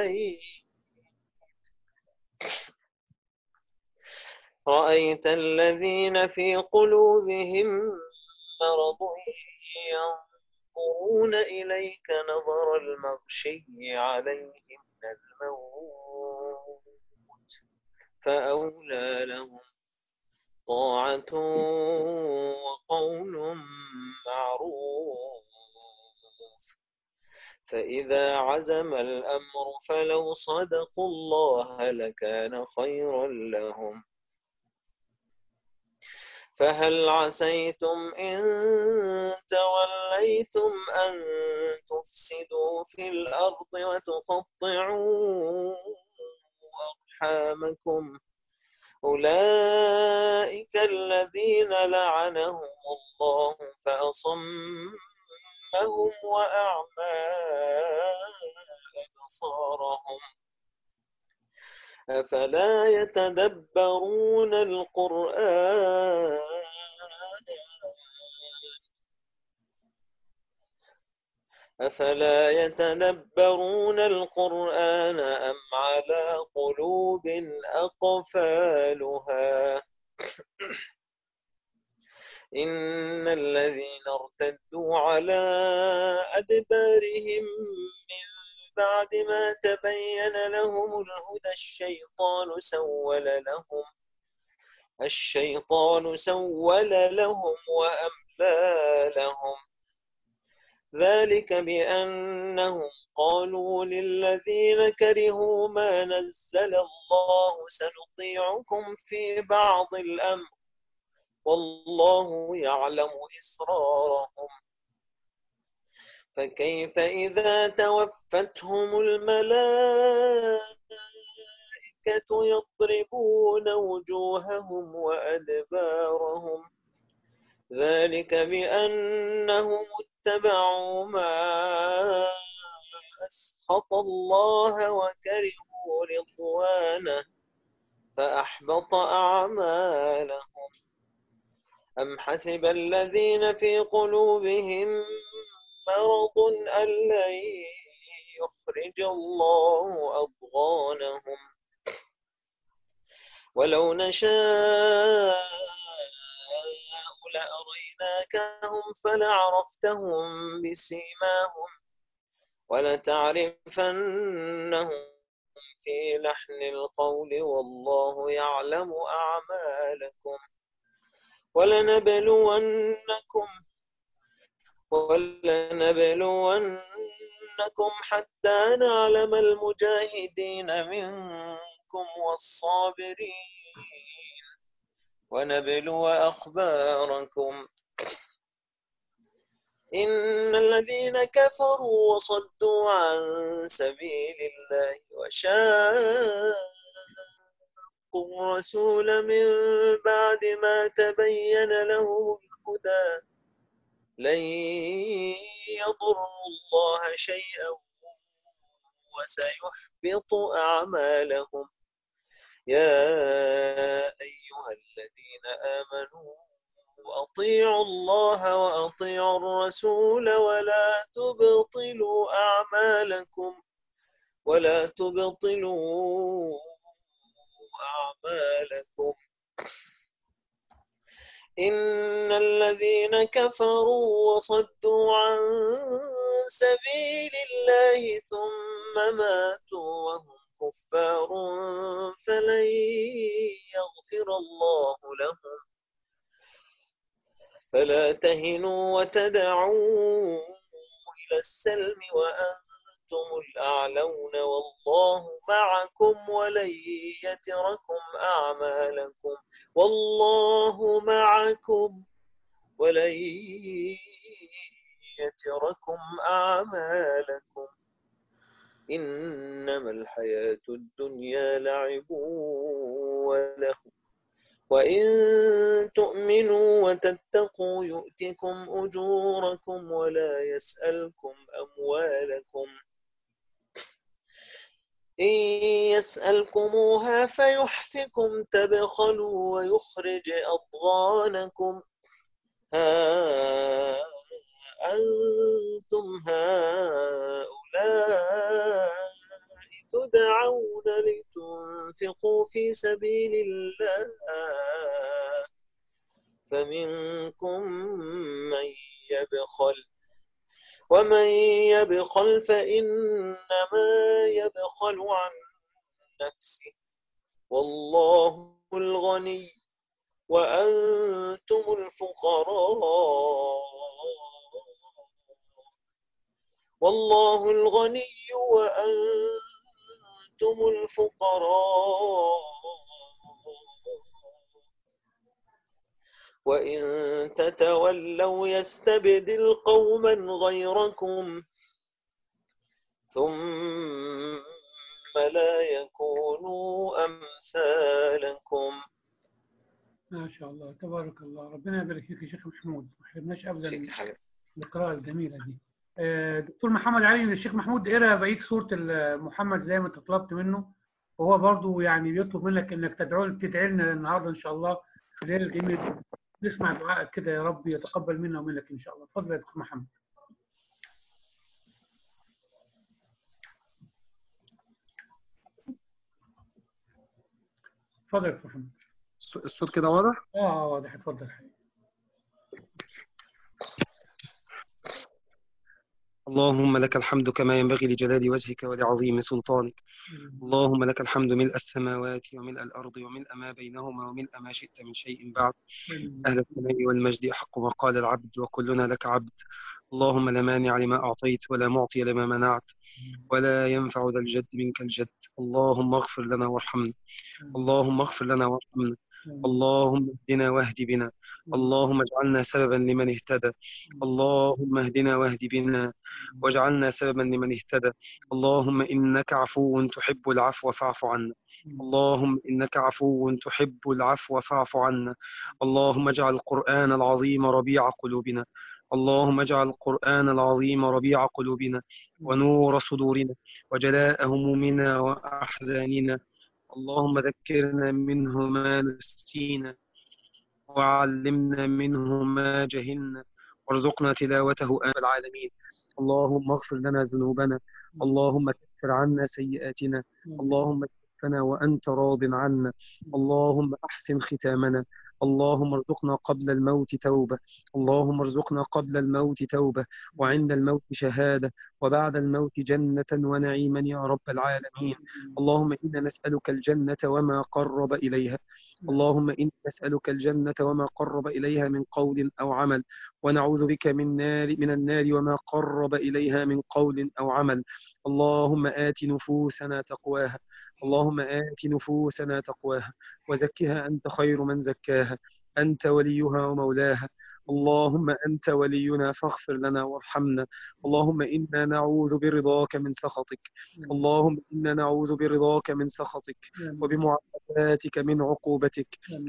رأيت الذين في قلوبهم مرض ينظرون إليك نظر المغشي عليه من الموت فأولى لهم طاعة وقول معروف. فإذا عزم الأمر فلو صدقوا الله لكان خيرا لهم. فهل عسيتم إن توليتم أن تفسدوا في الأرض وتقطعوا أرحامكم؟ أولئك الذين لعنهم الله فأصمهم وأعمى أبصارهم أفلا يتدبرون القرآن أم على قلوب أقفالها إن الذين ارتدوا على أدبارهم من بعد ما تبين لهم الهدى الشيطان سول لهم وأملى لهم ذلك بأنهم قالوا للذين كرهوا ما نزل الله سنطيعكم في بعض الأمر والله يعلم إسرارهم فكيف إذا توفتهم الملائكة يضربون وجوههم وأدبارهم ذلك بأنهم اتبعوا ما أسخط الله وكرهوا رضوانه فأحبط أعمالهم أم حسب الذين في قلوبهم مرض أن لن يخرج الله أضغانهم ولو نشاء لأريناكهم فلعرفتهم بسيماهم ولتعرفنهم في لحن القول والله يعلم أعمالكم ولنبلونكم حتى نعلم المجاهدين منكم والصابرين ونبلو أخباركم إن الذين كفروا وصدوا عن سبيل الله وشاقوا الرسول من بعد ما تبين لهم الهدى لن يضروا الله شيئا وسيحبط أعمالهم يا أيها الذين آمنوا أطيعوا الله وأطيعوا الرسول ولا تبطلوا أعمالكم إن الذين كفروا وصدوا عن سبيل الله ثم ماتوا وهم كفار فلن يغفر الله لهم فلا تهنوا وتدعوا إلى السلم وأنتم الأعلون والله معكم ولن يتركم أعمالكم والله معكم ولن يتركم أعمالكم إنما الحياة الدنيا لعب وله وإن تؤمنوا وتتقوا يؤتكم أجوركم ولا يسألكم أموالكم إن يسألكموها فيحفكم تبخلوا ويخرج أضغانكم ها أنتم هؤلاء تدعون لتنفقوا في سبيل الله فمنكم من يبخل ومن يبخل فإنما يبخل عن نفسه والله الغني وأنتم الفقراء والله الغني وأنتم الفقراء وإن تتولوا يستبدل قوما غيركم ثم لا يكونوا أمثالكم. ما شاء الله تبارك الله. ربنا يبارك فيك يا شيخ محمود، ما حرمناش ابدا من القراءة الجميلة دي. دكتور محمد علي، الشيخ محمود قرأ بقية سورة محمد زي ما انت طلبت منه، وهو برضو يعني بيطلب منك انك تدعي لنا النهارده ان شاء الله في ليله الجميل، نسمع دعائك كده يا رب يتقبل منا ومنك ان شاء الله. اتفضل يا دكتور محمد. اتفضل يا دكتور محمد. الصوت كده واضح؟ واضح. اتفضل حبيبي. اللهم لك الحمد كما ينبغي لجلال وجهك ولعظيم سلطانك. اللهم لك الحمد ملء السماوات وملء الأرض وملء ما بينهما وملء ما شئت من شيء بعد. أهل الثناء والمجد أحق ما قال العبد وكلنا لك عبد. اللهم لا مانع لما أعطيت ولا معطي لما منعت ولا ينفع ذا الجد منك الجد. اللهم اغفر لنا وارحمنا. اللهم اغفر لنا وارحمنا. اللهم اهدنا واهد بنا. اللهم اجعلنا سببا لمن اهتدى. اللهم اهدنا واهد بنا واجعلنا سببا لمن اهتدى. اللهم إنك عفو تحب العفو فاعف عنا. اللهم إنك عفو تحب العفو فاعف عنا. اللهم اجعل القرآن العظيم ربيع قلوبنا. اللهم اجعل القرآن العظيم ربيع قلوبنا ونور صدورنا وجلاء همومنا وأحزاننا. اللهم ذكرنا منه ما نسينا وعلمنا منه ما جهلنا وارزقنا تلاوته آن العالمين. اللهم اغفر لنا ذنوبنا. اللهم كفر عنا سيئاتنا. اللهم توفنا وأنت راض عنا. اللهم أحسن ختامنا. اللهم ارزقنا قبل الموت توبة. اللهم ارزقنا قبل الموت توبة وعند الموت شهادة وبعد الموت جنة ونعيما يا رب العالمين. اللهم إنا نسألك الجنة وما قرب إليها. اللهم إنا نسألك الجنة وما قرب إليها من قول أو عمل ونعوذ بك من النار وما قرب إليها من قول أو عمل. اللهم آت نفوسنا تقواها. اللهم آت نفوسنا تقواها وزكها أنت خير من زكاها. أنت وليها ومولاها. اللهم أنت ولينا فاغفر لنا وارحمنا. اللهم إنا نعوذ برضاك من سخطك. اللهم إنا نعوذ برضاك من سخطك وبمعافاتك من عقوبتك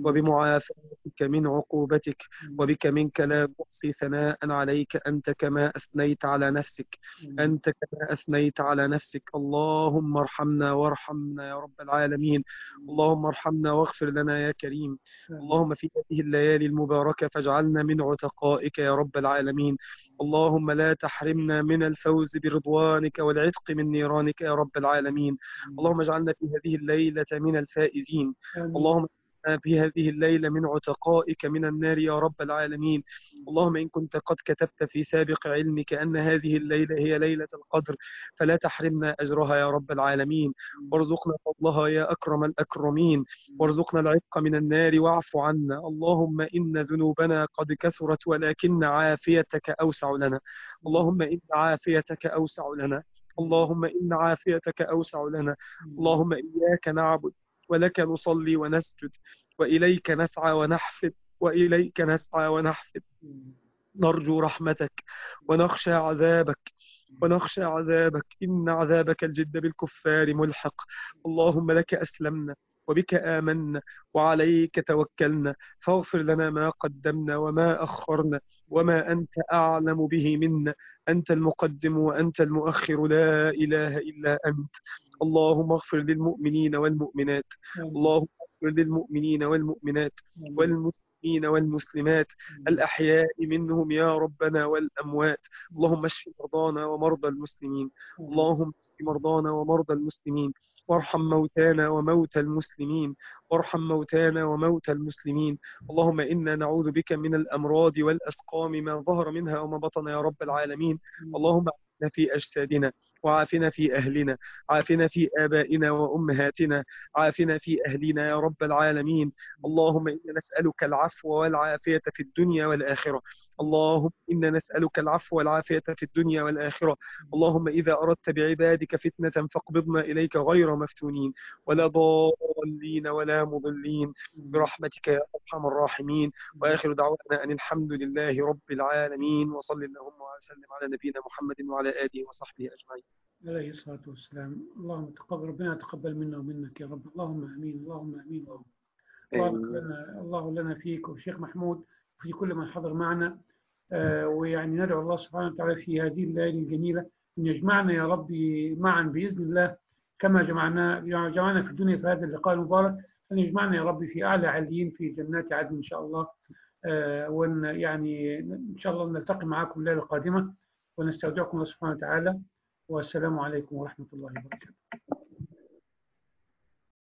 وبمعافاتك من عقوبتك وبك منك لا نحصي ثناء عليك أنت كما أثنيت على نفسك. أنت كما أثنيت على نفسك. اللهم ارحمنا وارحمنا يا رب العالمين. اللهم ارحمنا واغفر لنا يا كريم. اللهم في هذه الليالي المباركة فاجعلنا من عتقائك يا رب العالمين. اللهم لا تحرمنا من الفوز برضوانك والعتق من نيرانك يا رب العالمين. اللهم اجعلنا في هذه الليلة من الفائزين. اللهم في هذه الليلة من عتقائك من النار يا رب العالمين. اللهم إن كنت قد كتبت في سابق علمك أن هذه الليلة هي ليلة القدر فلا تحرمنا أجرها يا رب العالمين. وارزقنا فضلها يا أكرم الأكرمين. وارزقنا العتق من النار واعف عنا. اللهم إن ذنوبنا قد كثرت ولكن عافيتك أوسع لنا. اللهم إن عافيتك أوسع لنا. اللهم إن عافيتك أوسع لنا. اللهم إياك نعبد ولك نصلي ونسجد وإليك نسعى ونحفد وإليك نسعى ونحفد. نرجو رحمتك ونخشى عذابك ونخشى عذابك. إن عذابك الجد بالكفار ملحق. اللهم لك أسلمنا وبك آمنا وعليك توكلنا فاغفر لنا ما قدمنا وما أخرنا وما أنت أعلم به منا. أنت المقدم وأنت المؤخر لا إله إلا أنت. اللهم اغفر للمؤمنين والمؤمنات. اللهم اغفر للمؤمنين والمؤمنات والمسلمين والمسلمات الأحياء منهم يا ربنا والأموات. اللهم اشف مرضانا ومرضى المسلمين. اللهم اشف مرضانا ومرضى المسلمين وارحم موتانا وموتى المسلمين. وارحم موتانا وموتى المسلمين. اللهم إنا نعوذ بك من الأمراض والأسقام ما ظهر منها وما بطن يا رب العالمين. اللهم عافنا في أجسادنا وعافنا في أهلنا. عافنا في آبائنا وأمهاتنا. عافنا في أهلنا يا رب العالمين. اللهم إنا نسألك العفو والعافية في الدنيا والآخرة. اللهم إنا نسألك العفو والعافية في الدنيا والآخرة. اللهم إذا أردت بعبادك فتنة فاقبضنا إليك غير مفتونين ولا ضالين ولا مضلين برحمتك يا أرحم الراحمين. وآخر دعوانا أن الحمد لله رب العالمين. وصل اللهم وسلم على نبينا محمد وعلى آله وصحبه أجمعين. عليه الصلاة والسلام. اللهم تقبل ربنا تقبل منا ومنك يا رب. اللهم آمين. اللهم آمين. بارك لنا الله لنا فيك وفي الشيخ محمود وفي كل من حضر معنا. ويعني ندعو الله سبحانه وتعالى في هذه الليالي الجميلة أن يجمعنا يا ربي معا بإذن الله كما جمعنا في الدنيا في هذا اللقاء المبارك، أن يجمعنا يا ربي في أعلى عليين في جنات عدن إن شاء الله. وأن يعني إن شاء الله نلتقي معكم الليلة القادمة، ونستودعكم الله سبحانه وتعالى، والسلام عليكم ورحمة الله وبركاته.